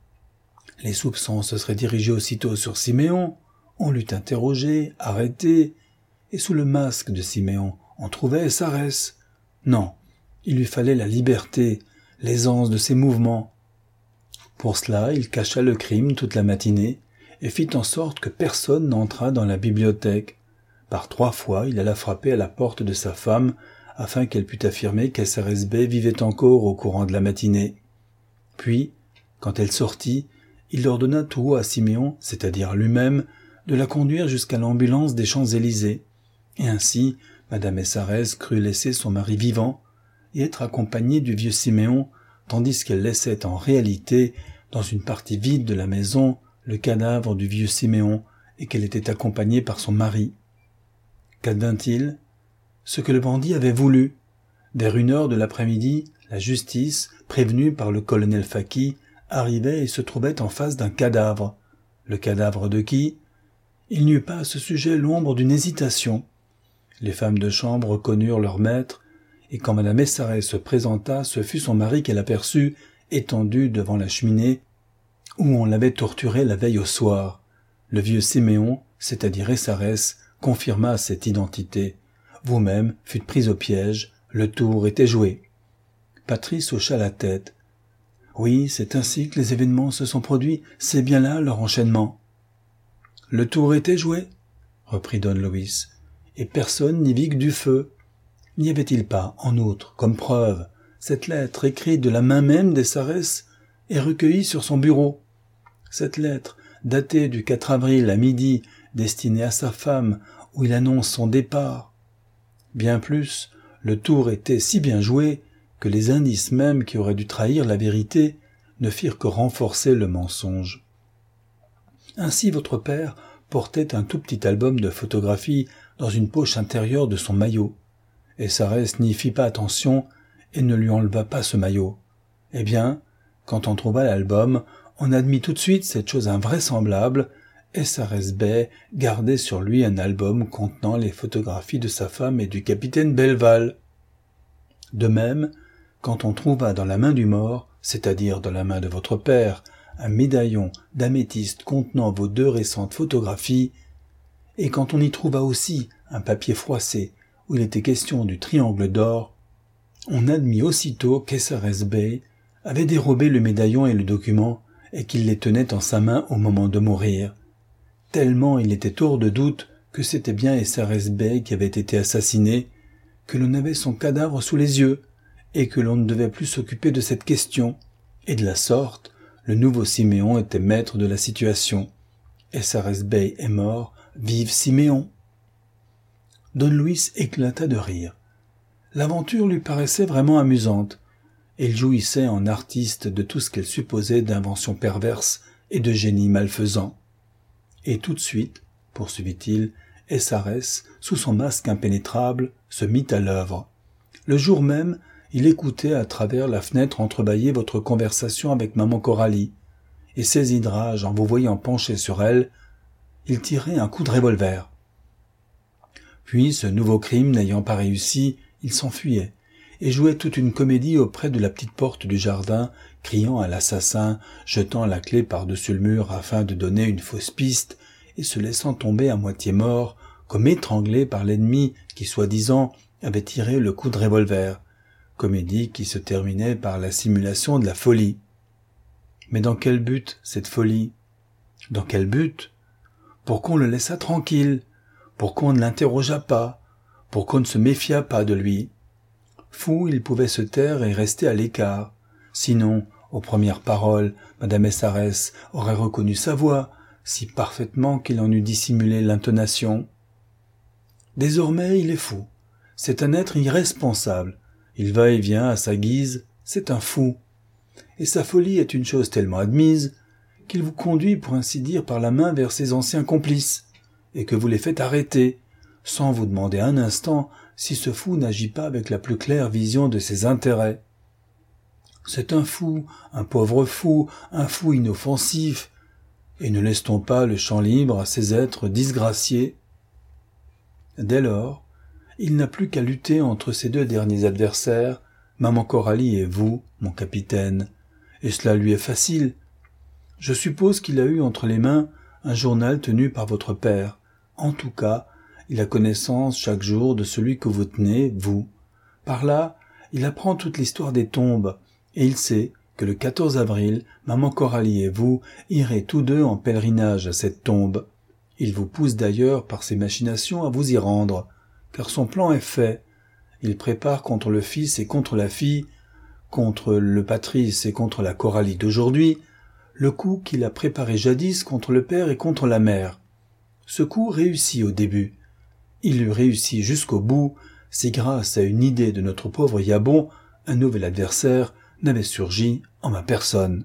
Les soupçons se seraient dirigés aussitôt sur Siméon. On l'eût interrogé, arrêté, et sous le masque de Siméon, on trouvait S R S. Non, il lui fallait la liberté, l'aisance de ses mouvements. Pour cela, il cacha le crime toute la matinée et fit en sorte que personne n'entrât dans la bibliothèque. Par trois fois, il alla frapper à la porte de sa femme afin qu'elle pût affirmer qu'S R S B vivait encore au courant de la matinée. Puis, quand elle sortit, il ordonna tout haut à Siméon, c'est-à-dire lui-même, de la conduire jusqu'à l'ambulance des Champs-Élysées. Et ainsi, Madame S R S crut laisser son mari vivant et être accompagnée du vieux Siméon, tandis qu'elle laissait en réalité, dans une partie vide de la maison, le cadavre du vieux Siméon et qu'elle était accompagnée par son mari. Qu'advint-il? Ce que le bandit avait voulu. Vers une heure de l'après-midi, la justice, prévenue par le colonel Faki, arrivait et se trouvait en face d'un cadavre. Le cadavre de qui? Il n'y eut pas à ce sujet l'ombre d'une hésitation. Les femmes de chambre reconnurent leur maître, et quand Madame Essaret se présenta, ce fut son mari qu'elle aperçut, étendu devant la cheminée, où on l'avait torturé la veille au soir. Le vieux Siméon, c'est-à-dire Essaret, confirma cette identité. Vous-même fûtes pris au piège, le tour était joué. Patrice hocha la tête. Oui, c'est ainsi que les événements se sont produits, c'est bien là leur enchaînement. Le tour était joué, reprit Don Luis, et personne n'y vit que du feu. N'y avait-il pas, en outre, comme preuve, cette lettre écrite de la main même d'Essaret, et recueillie sur son bureau. Cette lettre, datée du quatre avril à midi, destinée à sa femme, où il annonce son départ. Bien plus, le tour était si bien joué que les indices mêmes qui auraient dû trahir la vérité ne firent que renforcer le mensonge. Ainsi votre père portait un tout petit album de photographies dans une poche intérieure de son maillot, et Sarès n'y fit pas attention et ne lui enleva pas ce maillot. Eh bien, quand on trouva l'album, on admit tout de suite cette chose invraisemblable, et Sarès Bey gardait sur lui un album contenant les photographies de sa femme et du capitaine Belval. De même, quand on trouva dans la main du mort, c'est-à-dire dans la main de votre père, un médaillon d'améthyste contenant vos deux récentes photographies, et quand on y trouva aussi un papier froissé où il était question du triangle d'or, on admit aussitôt qu'Essarès Bey avait dérobé le médaillon et le document et qu'il les tenait en sa main au moment de mourir. Tellement il était hors de doute que c'était bien Essarès Bey qui avait été assassiné, que l'on avait son cadavre sous les yeux, et que l'on ne devait plus s'occuper de cette question, et de la sorte, le nouveau Siméon était maître de la situation. Essarès Bey est mort, vive Siméon. Don Luis éclata de rire. L'aventure lui paraissait vraiment amusante, et il jouissait en artiste de tout ce qu'elle supposait d'invention perverse et de génie malfaisant. Et tout de suite, poursuivit-il, Essarès, sous son masque impénétrable, se mit à l'œuvre. Le jour même, il écoutait à travers la fenêtre entrebâillée votre conversation avec maman Coralie, et saisi de rage en vous voyant penché sur elle, il tirait un coup de revolver. Puis, ce nouveau crime n'ayant pas réussi, il s'enfuyait, et jouait toute une comédie auprès de la petite porte du jardin, criant à l'assassin, jetant la clé par-dessus le mur afin de donner une fausse piste, et se laissant tomber à moitié mort, comme étranglé par l'ennemi qui, soi-disant, avait tiré le coup de revolver, comédie qui se terminait par la simulation de la folie. Mais dans quel but, cette folie? Dans quel but? Pour qu'on le laissât tranquille, pour qu'on ne l'interrogeât pas, pour qu'on ne se méfiât pas de lui. Fou, il pouvait se taire et rester à l'écart. Sinon, aux premières paroles, Madame Essarès aurait reconnu sa voix, si parfaitement qu'il en eût dissimulé l'intonation. Désormais, il est fou. C'est un être irresponsable. Il va et vient à sa guise, c'est un fou. Et sa folie est une chose tellement admise qu'il vous conduit, pour ainsi dire, par la main vers ses anciens complices, et que vous les faites arrêter, sans vous demander un instant si ce fou n'agit pas avec la plus claire vision de ses intérêts. C'est un fou, un pauvre fou, un fou inoffensif, et ne laisse-t-on pas le champ libre à ces êtres disgraciés? Dès lors, il n'a plus qu'à lutter entre ces deux derniers adversaires, maman Coralie et vous, mon capitaine, et cela lui est facile. Je suppose qu'il a eu entre les mains un journal tenu par votre père. En tout cas, il a connaissance chaque jour de celui que vous tenez, vous. Par là, il apprend toute l'histoire des tombes, et il sait que le quatorze avril, maman Coralie et vous irez tous deux en pèlerinage à cette tombe. Il vous pousse d'ailleurs par ses machinations à vous y rendre, car son plan est fait. Il prépare contre le fils et contre la fille, contre le Patrice et contre la Coralie d'aujourd'hui, le coup qu'il a préparé jadis contre le père et contre la mère. Ce coup réussit au début. Il eût réussi jusqu'au bout, si grâce à une idée de notre pauvre Yabon, un nouvel adversaire n'avait surgi en ma personne.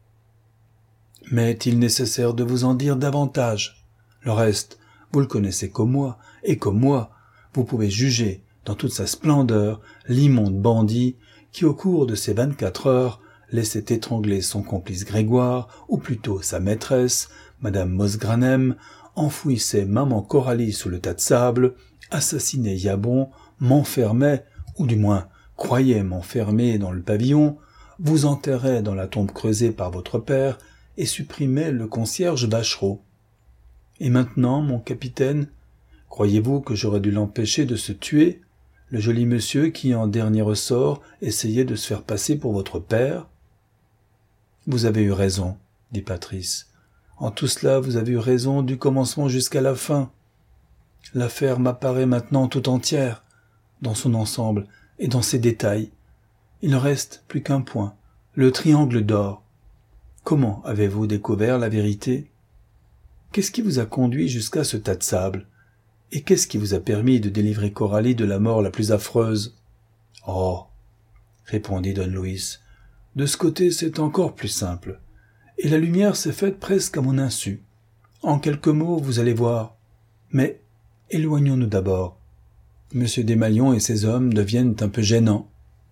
Mais est-il nécessaire de vous en dire davantage? Le reste, vous le connaissez comme moi, et comme moi, vous pouvez juger, dans toute sa splendeur, l'immonde bandit qui, au cours de ces vingt-quatre heures, laissait étrangler son complice Grégoire, ou plutôt sa maîtresse, Madame Mosgranem, enfouissait maman Coralie sous le tas de sable, assassinait Yabon, m'enfermait, ou du moins croyait m'enfermer dans le pavillon, vous enterrait dans la tombe creusée par votre père et supprimait le concierge Vachereau. Et maintenant, mon capitaine, croyez-vous que j'aurais dû l'empêcher de se tuer, le joli monsieur qui, en dernier ressort, essayait de se faire passer pour votre père? Vous avez eu raison, dit Patrice. En tout cela, vous avez eu raison du commencement jusqu'à la fin. L'affaire m'apparaît maintenant tout entière, dans son ensemble et dans ses détails. Il ne reste plus qu'un point, le triangle d'or. Comment avez-vous découvert la vérité? Qu'est-ce qui vous a conduit jusqu'à ce tas de sable? Et qu'est-ce qui vous a permis de délivrer Coralie de la mort la plus affreuse? Oh, répondit Don Luis, de ce côté c'est encore plus simple. Et la lumière s'est faite presque à mon insu. En quelques mots, vous allez voir. Mais éloignons-nous d'abord. Monsieur Desmalions et ses hommes deviennent un peu gênants.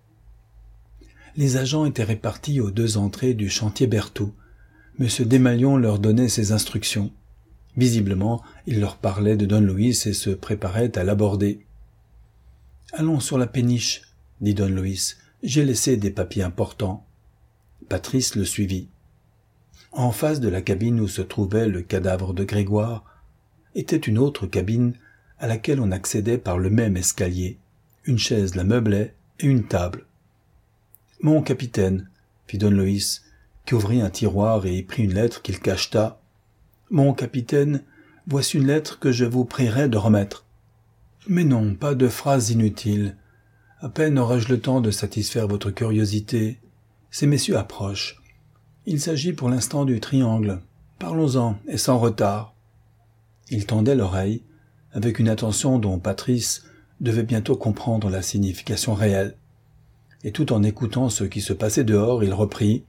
Les agents étaient répartis aux deux entrées du chantier Berthoud. Monsieur Desmalions leur donnait ses instructions. Visiblement, il leur parlait de Don Luis et se préparait à l'aborder. « Allons sur la péniche, » dit Don Luis. « J'ai laissé des papiers importants. » Patrice le suivit. En face de la cabine où se trouvait le cadavre de Grégoire était une autre cabine à laquelle on accédait par le même escalier. Une chaise la meublait et une table. « Mon capitaine, » fit Don Luis, qui ouvrit un tiroir et y prit une lettre qu'il cacheta. « Mon capitaine, voici une lettre que je vous prierai de remettre. » Mais non, pas de phrases inutiles. À peine aurai-je le temps de satisfaire votre curiosité. Ces messieurs approchent. Il s'agit pour l'instant du triangle. Parlons-en, et sans retard. Il tendait l'oreille, avec une attention dont Patrice devait bientôt comprendre la signification réelle. Et tout en écoutant ce qui se passait dehors, il reprit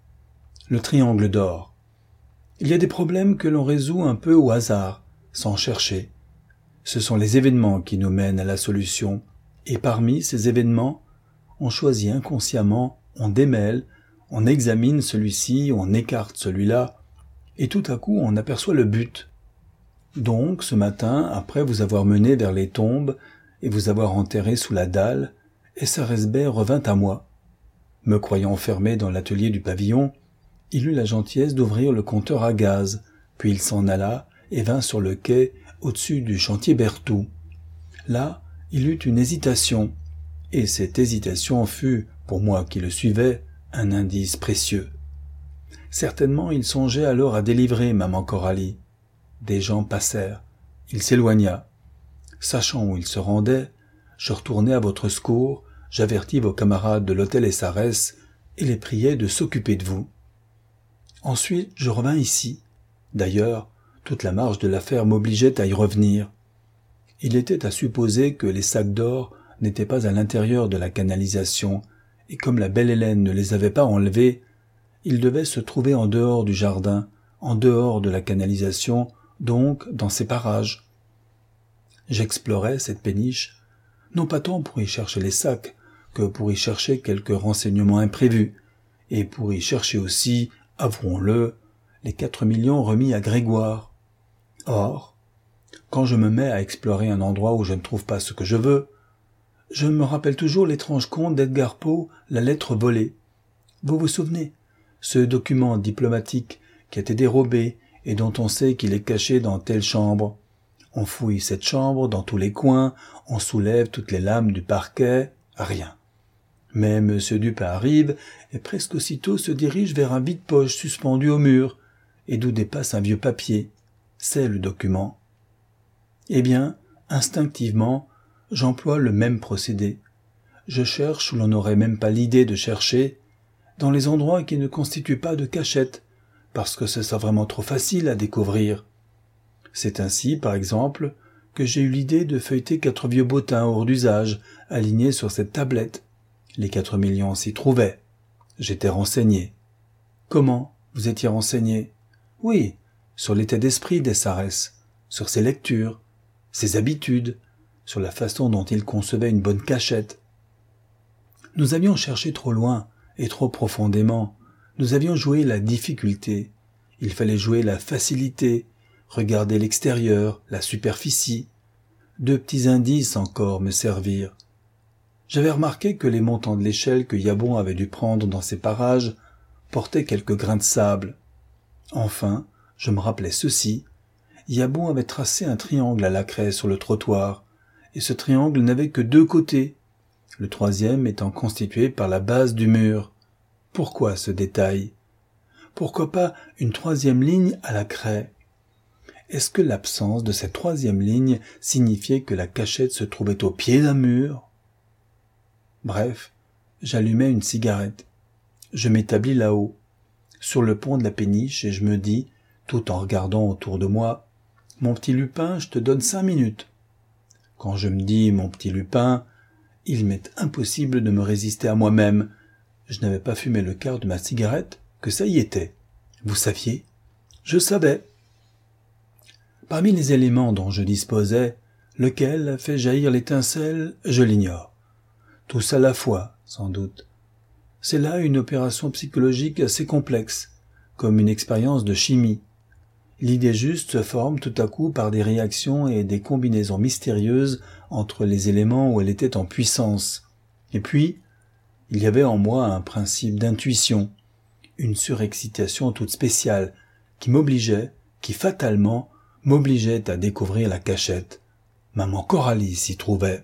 « Le triangle d'or. Il y a des problèmes que l'on résout un peu au hasard, sans chercher. Ce sont les événements qui nous mènent à la solution, et parmi ces événements, on choisit inconsciemment, on démêle, on examine celui-ci, on écarte celui-là, et tout à coup on aperçoit le but. Donc, ce matin, après vous avoir mené vers les tombes et vous avoir enterré sous la dalle, S R S B revint à moi. Me croyant enfermé dans l'atelier du pavillon, il eut la gentillesse d'ouvrir le compteur à gaz, puis il s'en alla et vint sur le quai au-dessus du chantier Berthoud. Là, il eut une hésitation, et cette hésitation fut, pour moi qui le suivais, un indice précieux. Certainement il songeait alors à délivrer maman Coralie. Des gens passèrent. Il s'éloigna. Sachant où il se rendait, je retournai à votre secours, j'avertis vos camarades de l'hôtel S R S et les priai de s'occuper de vous. Ensuite, je revins ici. D'ailleurs, toute la marche de l'affaire m'obligeait à y revenir. Il était à supposer que les sacs d'or n'étaient pas à l'intérieur de la canalisation, et comme la belle Hélène ne les avait pas enlevés, ils devaient se trouver en dehors du jardin, en dehors de la canalisation, donc dans ces parages. J'explorais cette péniche, non pas tant pour y chercher les sacs, que pour y chercher quelques renseignements imprévus, et pour y chercher aussi, avouons-le, les quatre millions remis à Grégoire. Or, quand je me mets à explorer un endroit où je ne trouve pas ce que je veux, je me rappelle toujours l'étrange conte d'Edgar Poe, La lettre volée. Vous vous souvenez, ce document diplomatique qui a été dérobé et dont on sait qu'il est caché dans telle chambre. On fouille cette chambre dans tous les coins, on soulève toutes les lames du parquet, rien. Mais M. Dupin arrive et presque aussitôt se dirige vers un vide-poche suspendu au mur et d'où dépasse un vieux papier. C'est le document. Eh bien, instinctivement, j'emploie le même procédé. Je cherche où l'on n'aurait même pas l'idée de chercher, dans les endroits qui ne constituent pas de cachette, parce que ce serait vraiment trop facile à découvrir. C'est ainsi, par exemple, que j'ai eu l'idée de feuilleter quatre vieux bottins hors d'usage, alignés sur cette tablette. Les quatre millions s'y trouvaient. J'étais renseigné. Comment? Vous étiez renseigné? Oui, sur l'état d'esprit d'S R S, sur ses lectures, ses habitudes, sur la façon dont il concevait une bonne cachette. Nous avions cherché trop loin et trop profondément. Nous avions joué la difficulté. Il fallait jouer la facilité, regarder l'extérieur, la superficie. Deux petits indices encore me servirent. J'avais remarqué que les montants de l'échelle que Yabon avait dû prendre dans ces parages portaient quelques grains de sable. Enfin, je me rappelais ceci. Yabon avait tracé un triangle à la craie sur le trottoir, et ce triangle n'avait que deux côtés, le troisième étant constitué par la base du mur. Pourquoi ce détail? Pourquoi pas une troisième ligne à la craie? Est-ce que l'absence de cette troisième ligne signifiait que la cachette se trouvait au pied d'un mur? Bref, j'allumai une cigarette. Je m'établis là-haut. sur le pont de la péniche, et je me dis, tout en regardant autour de moi, « Mon petit Lupin, je te donne cinq minutes. » Quand je me dis « mon petit Lupin », il m'est impossible de me résister à moi-même. Je n'avais pas fumé le quart de ma cigarette, que ça y était. Vous saviez? Je savais. Parmi les éléments dont je disposais, lequel a fait jaillir l'étincelle, je l'ignore. Tous à la fois, sans doute. C'est là une opération psychologique assez complexe, comme une expérience de chimie. L'idée juste se forme tout à coup par des réactions et des combinaisons mystérieuses entre les éléments où elle était en puissance. Et puis, il y avait en moi un principe d'intuition, une surexcitation toute spéciale, qui m'obligeait, qui fatalement m'obligeait à découvrir la cachette. Maman Coralie s'y trouvait.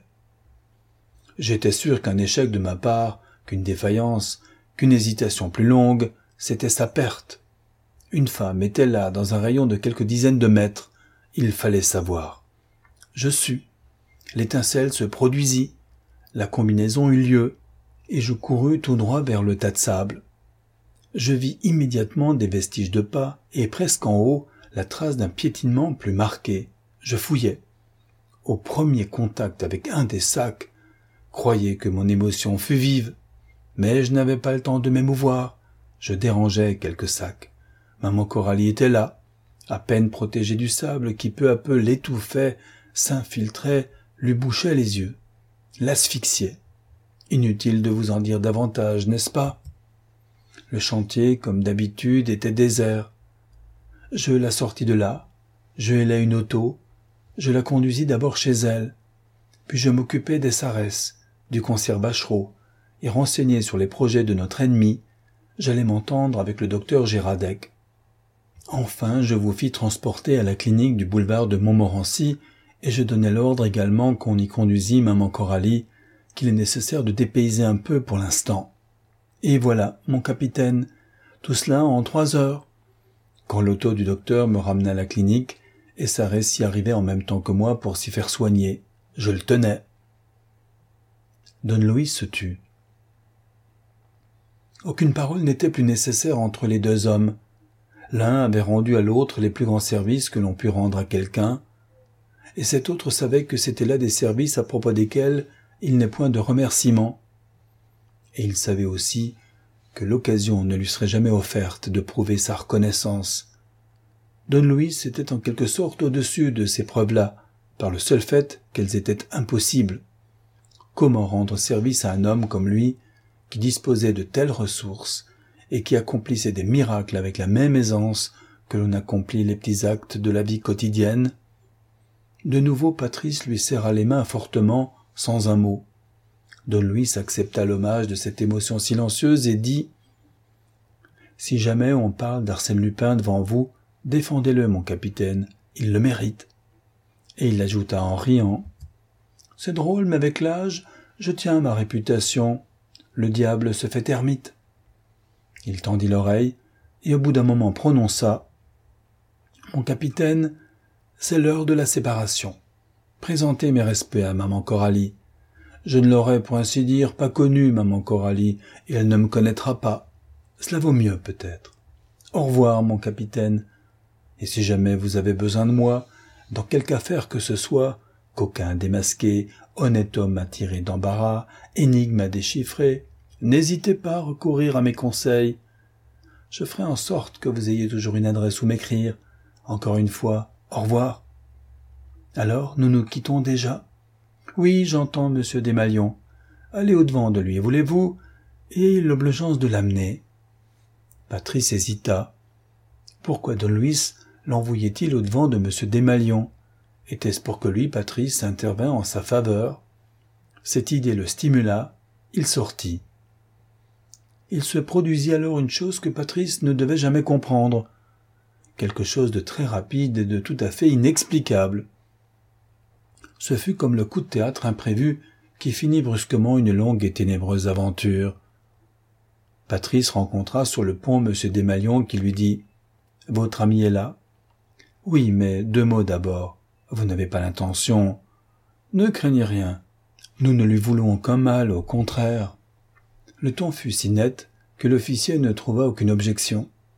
J'étais sûr qu'un échec de ma part, qu'une défaillance, qu'une hésitation plus longue, c'était sa perte. Une femme était là, dans un rayon de quelques dizaines de mètres. Il fallait savoir. Je sus. L'étincelle se produisit. La combinaison eut lieu, et je courus tout droit vers le tas de sable. Je vis immédiatement des vestiges de pas, et presque en haut, la trace d'un piétinement plus marqué. Je fouillais. Au premier contact avec un des sacs, croyez que mon émotion fut vive, mais je n'avais pas le temps de m'émouvoir. Je dérangeais quelques sacs. Maman Coralie était là, à peine protégée du sable qui peu à peu l'étouffait, s'infiltrait, lui bouchait les yeux, l'asphyxiait. Inutile de vous en dire davantage, n'est-ce pas? Le chantier, comme d'habitude, était désert. Je la sortis de là, je hélai une auto, je la conduisis d'abord chez elle, puis je m'occupai des Sarès, du concierge Bachereau, et renseigné sur les projets de notre ennemi, j'allais m'entendre avec le docteur Gérardec. Enfin, je vous fis transporter à la clinique du boulevard de Montmorency, et je donnai l'ordre également qu'on y conduisît maman Coralie, qu'il est nécessaire de dépayser un peu pour l'instant. Et voilà, mon capitaine, tout cela en trois heures. Quand l'auto du docteur me ramena à la clinique, et Sarès y arrivait en même temps que moi pour s'y faire soigner, je le tenais. Don Luis se tut. Aucune parole n'était plus nécessaire entre les deux hommes. L'un avait rendu à l'autre les plus grands services que l'on put rendre à quelqu'un, et cet autre savait que c'étaient là des services à propos desquels il n'est point de remerciement. Et il savait aussi que l'occasion ne lui serait jamais offerte de prouver sa reconnaissance. Don Luis était en quelque sorte au-dessus de ces preuves-là, par le seul fait qu'elles étaient impossibles. Comment rendre service à un homme comme lui, qui disposait de telles ressources, et qui accomplissait des miracles avec la même aisance que l'on accomplit les petits actes de la vie quotidienne? De nouveau Patrice lui serra les mains fortement, sans un mot. Don Luis accepta l'hommage de cette émotion silencieuse et dit « Si jamais on parle d'Arsène Lupin devant vous, défendez-le, mon capitaine, il le mérite. » Et il ajouta en riant « C'est drôle, mais avec l'âge, je tiens à ma réputation. Le diable se fait ermite. » Il tendit l'oreille, et au bout d'un moment prononça « Mon capitaine, c'est l'heure de la séparation. Présentez mes respects à maman Coralie. Je ne l'aurais, pour ainsi dire, pas connue, maman Coralie, et elle ne me connaîtra pas. Cela vaut mieux, peut-être. Au revoir, mon capitaine. Et si jamais vous avez besoin de moi, dans quelque affaire que ce soit, coquin démasqué, honnête homme à tirer d'embarras, énigme à déchiffrer, n'hésitez pas à recourir à mes conseils. Je ferai en sorte que vous ayez toujours une adresse où m'écrire. Encore une fois, au revoir. Alors, nous nous quittons déjà? Oui, j'entends, monsieur Desmalions. Allez au-devant de lui, voulez-vous? Et l'obligeance de l'amener. Patrice hésita. Pourquoi Don Luis l'envoyait-il au-devant de monsieur Desmalions? Était-ce pour que lui, Patrice, intervint en sa faveur? Cette idée le stimula, il sortit. Il se produisit alors une chose que Patrice ne devait jamais comprendre. Quelque chose de très rapide et de tout à fait inexplicable. Ce fut comme le coup de théâtre imprévu qui finit brusquement une longue et ténébreuse aventure. Patrice rencontra sur le pont monsieur Desmalions qui lui dit « Votre ami est là ?»« Oui, mais deux mots d'abord. Vous n'avez pas l'intention. »« Ne craignez rien. Nous ne lui voulons aucun mal, au contraire. » Le ton fut si net que l'officier ne trouva aucune objection.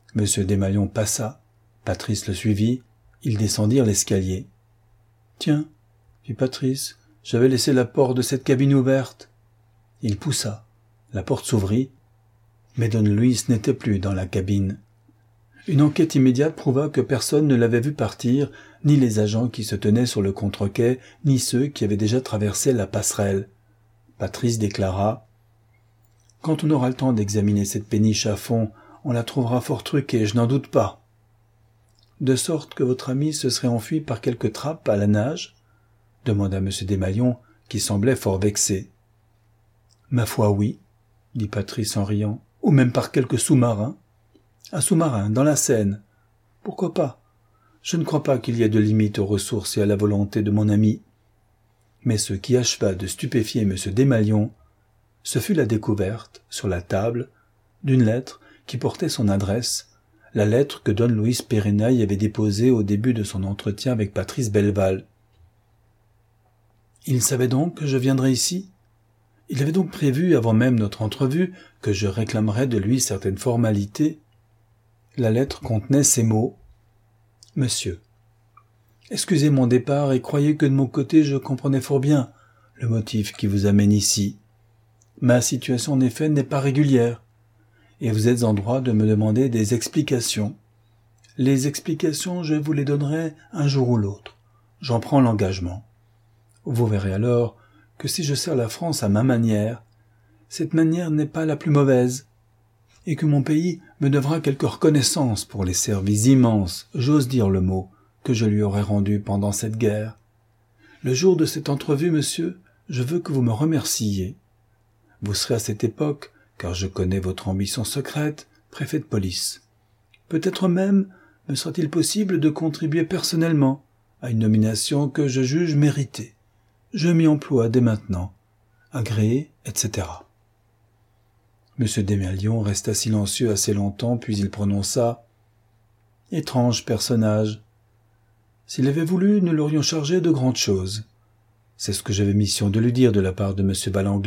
Monsieur Desmalions passa, Patrice le suivit, ils descendirent l'escalier. « Tiens, fit Patrice, j'avais laissé la porte de cette cabine ouverte. » Il poussa, la porte s'ouvrit, mais Don Luis n'était plus dans la cabine. Une enquête immédiate prouva que personne ne l'avait vu partir, ni les agents qui se tenaient sur le contre-quai, ni ceux qui avaient déjà traversé la passerelle. Patrice déclara « Quand on aura le temps d'examiner cette péniche à fond, on la trouvera fort truquée, je n'en doute pas. » De sorte que votre ami se serait enfui par quelque trappe à la nage ? Demanda M. Desmalions, qui semblait fort vexé. « Ma foi, oui, dit Patrice en riant, ou même par quelque sous-marin. Un sous-marin, dans la Seine. Pourquoi pas ? Je ne crois pas qu'il y ait de limite aux ressources et à la volonté de mon ami. » Mais ce qui acheva de stupéfier M. Desmalions, ce fut la découverte, sur la table, d'une lettre qui portait son adresse, la lettre que Don Luis Perennaille avait déposée au début de son entretien avec Patrice Belleval. Il savait donc que je viendrais ici ? Il avait donc prévu, avant même notre entrevue, que je réclamerais de lui certaines formalités. La lettre contenait ces mots. « Monsieur, excusez mon départ et croyez que de mon côté je comprenais fort bien le motif qui vous amène ici. Ma situation en effet n'est pas régulière, et vous êtes en droit de me demander des explications. Les explications, je vous les donnerai un jour ou l'autre. J'en prends l'engagement. Vous verrez alors que si je sers la France à ma manière, cette manière n'est pas la plus mauvaise, et que mon pays me devra quelque reconnaissance pour les services immenses, j'ose dire le mot, que je lui aurai rendus pendant cette guerre. Le jour de cette entrevue, monsieur, je veux que vous me remerciiez. Vous serez à cette époque, car je connais votre ambition secrète, préfet de police. Peut-être même me sera-t-il possible de contribuer personnellement à une nomination que je juge méritée. Je m'y emploie dès maintenant, agréé, et cetera. Monsieur Desmalions resta silencieux assez longtemps, puis il prononça « Étrange personnage. S'il avait voulu, nous l'aurions chargé de grandes choses. C'est ce que j'avais mission de lui dire de la part de monsieur Valanglais. »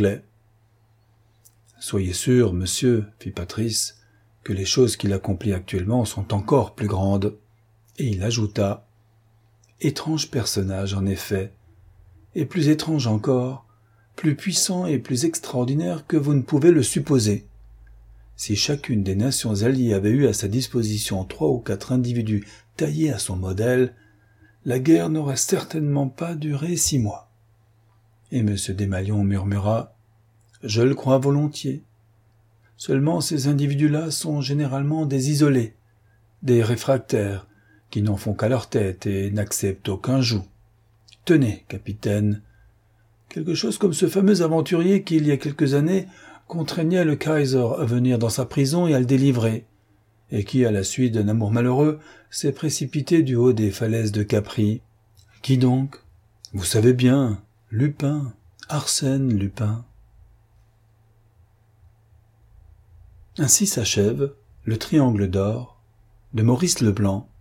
« Soyez sûr, monsieur, fit Patrice, que les choses qu'il accomplit actuellement sont encore plus grandes. » Et il ajouta « Étrange personnage, en effet, et plus étrange encore, plus puissant et plus extraordinaire que vous ne pouvez le supposer. Si chacune des nations alliées avait eu à sa disposition trois ou quatre individus taillés à son modèle, la guerre n'aurait certainement pas duré six mois. » Et M. Desmalions murmura « Je le crois volontiers. Seulement ces individus-là sont généralement des isolés, des réfractaires, qui n'en font qu'à leur tête et n'acceptent aucun joug. Tenez, capitaine, quelque chose comme ce fameux aventurier qui, il y a quelques années, contraignait le Kaiser à venir dans sa prison et à le délivrer, et qui, à la suite d'un amour malheureux, s'est précipité du haut des falaises de Capri. Qui donc? Vous savez bien, Lupin, Arsène Lupin. » Ainsi s'achève Le Triangle d'or de Maurice Leblanc,